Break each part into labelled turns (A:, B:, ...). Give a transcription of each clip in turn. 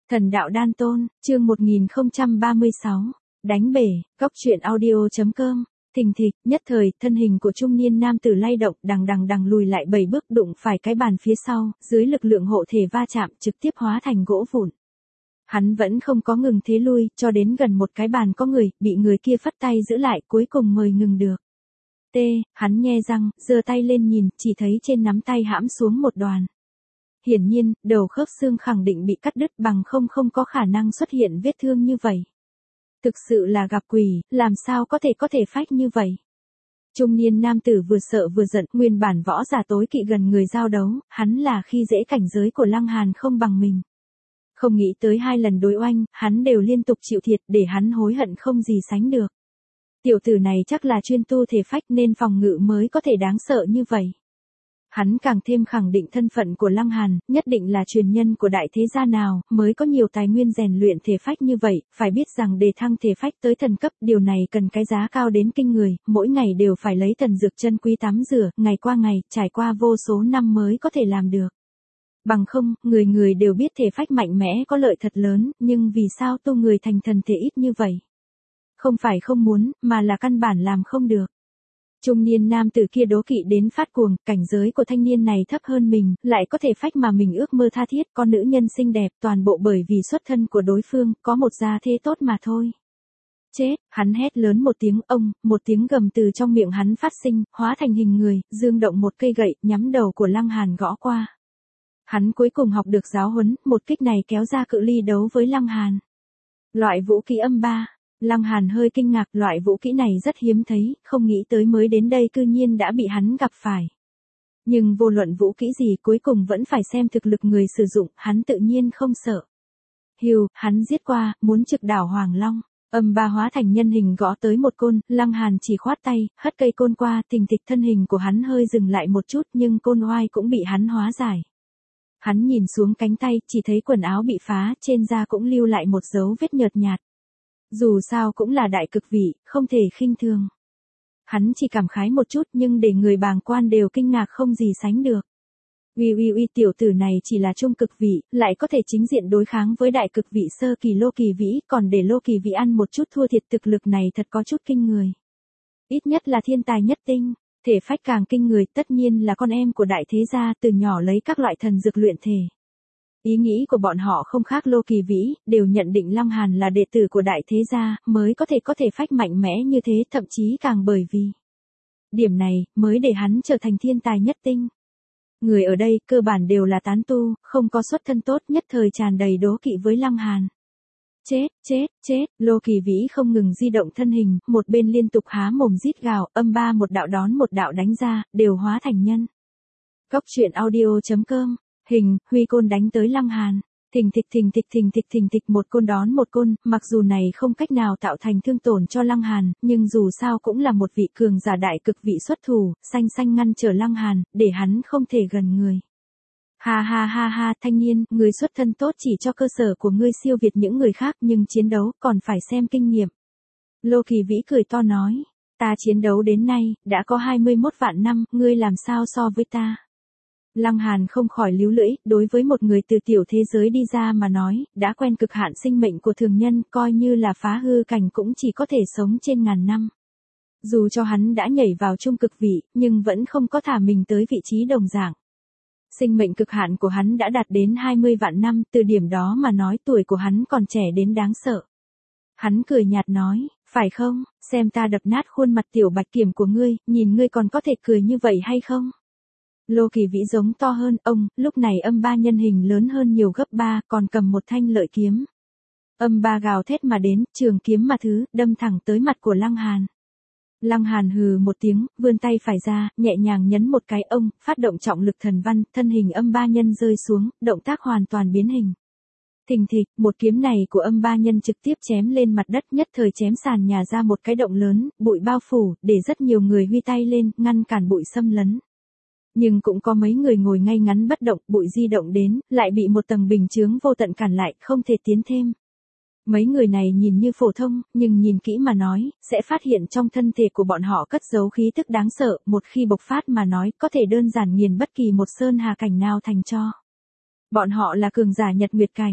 A: Thần đạo đan tôn, chương 1036, đánh bể, góc truyện audio.com, thình thịch, nhất thời, thân hình của trung niên nam tử lay động, đằng lùi lại 7 bước đụng phải cái bàn phía sau, dưới lực lượng hộ thể va chạm trực tiếp hóa thành gỗ vụn. Hắn vẫn không có ngừng thế lui, cho đến gần một cái bàn có người, bị người kia phất tay giữ lại, cuối cùng mời ngừng được. Hắn nhe răng, giơ tay lên nhìn, chỉ thấy trên nắm tay hãm xuống một đoàn. Hiển nhiên, đầu khớp xương khẳng định bị cắt đứt bằng không có khả năng xuất hiện vết thương như vậy. Thực sự là gặp quỷ, làm sao có thể phách như vậy. Trung niên nam tử vừa sợ vừa giận, nguyên bản võ giả tối kỵ gần người giao đấu, hắn là khi dễ cảnh giới của Lăng Hàn không bằng mình. Không nghĩ tới 2 lần đối oanh, hắn đều liên tục chịu thiệt để hắn hối hận không gì sánh được. Tiểu tử này chắc là chuyên tu thể phách nên phòng ngự mới có thể đáng sợ như vậy. Hắn càng thêm khẳng định thân phận của Lăng Hàn, nhất định là truyền nhân của đại thế gia nào, mới có nhiều tài nguyên rèn luyện thể phách như vậy, phải biết rằng để thăng thể phách tới thần cấp, điều này cần cái giá cao đến kinh người, mỗi ngày đều phải lấy thần dược chân quý tắm rửa, ngày qua ngày, trải qua vô số năm mới có thể làm được. Bằng không, người đều biết thể phách mạnh mẽ có lợi thật lớn, nhưng vì sao tu người thành thần thể ít như vậy? Không phải không muốn, mà là căn bản làm không được. Trung niên nam tử kia đố kỵ đến phát cuồng, cảnh giới của thanh niên này thấp hơn mình, lại có thể phách mà mình ước mơ tha thiết, con nữ nhân xinh đẹp, toàn bộ bởi vì xuất thân của đối phương, có một gia thế tốt mà thôi. Chết, hắn hét lớn một tiếng, một tiếng gầm từ trong miệng hắn phát sinh, hóa thành hình người, dương động một cây gậy, nhắm đầu của Lăng Hàn gõ qua. Hắn cuối cùng học được giáo huấn, một kích này kéo ra cự ly đấu với Lăng Hàn. Loại vũ khí âm 3. Lăng Hàn hơi kinh ngạc, loại vũ kỹ này rất hiếm thấy, không nghĩ tới mới đến đây cư nhiên đã bị hắn gặp phải. Nhưng vô luận vũ kỹ gì cuối cùng vẫn phải xem thực lực người sử dụng, hắn tự nhiên không sợ. Hưu, hắn giết qua, muốn trực đảo Hoàng Long. Âm 3 hóa thành nhân hình gõ tới một côn, Lăng Hàn chỉ khoát tay, hất cây côn qua, thình thịch thân hình của hắn hơi dừng lại một chút nhưng côn oai cũng bị hắn hóa giải. Hắn nhìn xuống cánh tay, chỉ thấy quần áo bị phá, trên da cũng lưu lại một dấu vết nhợt nhạt. Dù sao cũng là đại cực vị, không thể khinh thường. Hắn chỉ cảm khái một chút nhưng để người bàng quan đều kinh ngạc không gì sánh được. Uy tiểu tử này chỉ là trung cực vị, lại có thể chính diện đối kháng với đại cực vị sơ kỳ Lô Kỳ Vĩ, còn để Lô Kỳ Vĩ ăn một chút thua thiệt, thực lực này thật có chút kinh người. Ít nhất là thiên tài nhất tinh, thể phách càng kinh người, tất nhiên là con em của đại thế gia, từ nhỏ lấy các loại thần dược luyện thể. Ý nghĩ của bọn họ không khác Lô Kỳ Vĩ, đều nhận định Lăng Hàn là đệ tử của đại thế gia, mới có thể phách mạnh mẽ như thế, thậm chí càng bởi vì điểm này, mới để hắn trở thành thiên tài nhất tinh. Người ở đây, cơ bản đều là tán tu, không có xuất thân tốt, nhất thời tràn đầy đố kỵ với Lăng Hàn. Chết, Lô Kỳ Vĩ không ngừng di động thân hình, một bên liên tục há mồm rít gào, âm 3 một đạo đón một đạo đánh ra, đều hóa thành nhân. Góc truyện audio.com. Huy côn đánh tới Lăng Hàn. Thình thịch một côn đón một côn, mặc dù này không cách nào tạo thành thương tổn cho Lăng Hàn, nhưng dù sao cũng là một vị cường giả đại cực vị xuất thủ, xanh ngăn trở Lăng Hàn, để hắn không thể gần người. Ha, thanh niên, người xuất thân tốt chỉ cho cơ sở của ngươi siêu việt những người khác nhưng chiến đấu còn phải xem kinh nghiệm. Lô Kỳ Vĩ cười to nói, ta chiến đấu đến nay, đã có 21 vạn năm, ngươi làm sao so với ta. Lăng Hàn không khỏi líu lưỡi, đối với một người từ tiểu thế giới đi ra mà nói, đã quen cực hạn sinh mệnh của thường nhân, coi như là phá hư cảnh cũng chỉ có thể sống trên ngàn năm. Dù cho hắn đã nhảy vào trung cực vị, nhưng vẫn không có thả mình tới vị trí đồng dạng. Sinh mệnh cực hạn của hắn đã đạt đến 20 vạn năm, từ điểm đó mà nói tuổi của hắn còn trẻ đến đáng sợ. Hắn cười nhạt nói, phải không, xem ta đập nát khuôn mặt tiểu bạch kiểm của ngươi, nhìn ngươi còn có thể cười như vậy hay không? Lô Kỳ Vĩ giống to hơn, lúc này âm 3 nhân hình lớn hơn nhiều gấp 3, còn cầm một thanh lợi kiếm. Âm 3 gào thét mà đến, trường kiếm mà thứ, đâm thẳng tới mặt của Lăng Hàn. Lăng Hàn hừ một tiếng, vươn tay phải ra, nhẹ nhàng nhấn một cái phát động trọng lực thần văn, thân hình âm 3 nhân rơi xuống, động tác hoàn toàn biến hình. Thình thịch, một kiếm này của âm 3 nhân trực tiếp chém lên mặt đất, nhất thời chém sàn nhà ra một cái động lớn, bụi bao phủ, để rất nhiều người huy tay lên, ngăn cản bụi xâm lấn. Nhưng cũng có mấy người ngồi ngay ngắn bất động, bụi di động đến, lại bị một tầng bình chướng vô tận cản lại, không thể tiến thêm. Mấy người này nhìn như phổ thông, nhưng nhìn kỹ mà nói, sẽ phát hiện trong thân thể của bọn họ cất giấu khí tức đáng sợ, một khi bộc phát mà nói, có thể đơn giản nghiền bất kỳ một sơn hà cảnh nào thành tro. Bọn họ là cường giả nhật nguyệt cảnh,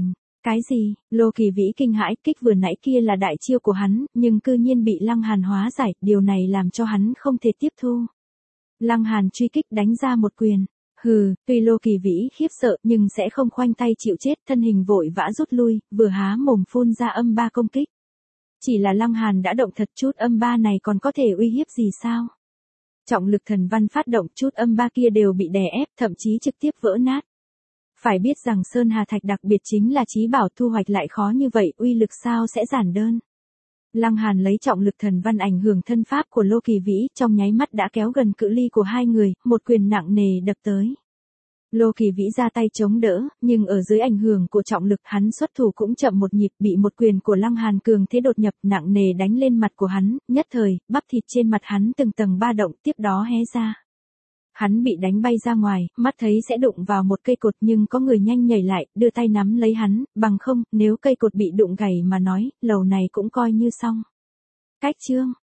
A: Cái gì? Lô Kỳ Vĩ kinh hãi, kích vừa nãy kia là đại chiêu của hắn, nhưng cư nhiên bị Lăng Hàn hóa giải, điều này làm cho hắn không thể tiếp thu. Lăng Hàn truy kích đánh ra một quyền. Hừ, tuy Lô Kỳ Vĩ khiếp sợ nhưng sẽ không khoanh tay chịu chết, thân hình vội vã rút lui, vừa há mồm phun ra âm ba công kích. Chỉ là Lăng Hàn đã động thật, chút âm ba này còn có thể uy hiếp gì sao? Trọng lực thần văn phát động, chút âm ba kia đều bị đè ép, thậm chí trực tiếp vỡ nát. Phải biết rằng Sơn Hà Thạch đặc biệt chính là chí bảo, thu hoạch lại khó như vậy, uy lực sao sẽ giản đơn. Lăng Hàn lấy trọng lực thần văn ảnh hưởng thân pháp của Lô Kỳ Vĩ, trong nháy mắt đã kéo gần cự ly của hai người, một quyền nặng nề đập tới. Lô Kỳ Vĩ ra tay chống đỡ, nhưng ở dưới ảnh hưởng của trọng lực hắn xuất thủ cũng chậm một nhịp, bị một quyền của Lăng Hàn cường thế đột nhập nặng nề đánh lên mặt của hắn, nhất thời, bắp thịt trên mặt hắn từng tầng ba động, tiếp đó hé ra. Hắn bị đánh bay ra ngoài, mắt thấy sẽ đụng vào một cây cột nhưng có người nhanh nhảy lại, đưa tay nắm lấy hắn, bằng không, nếu cây cột bị đụng gãy mà nói, lầu này cũng coi như xong. Cách chương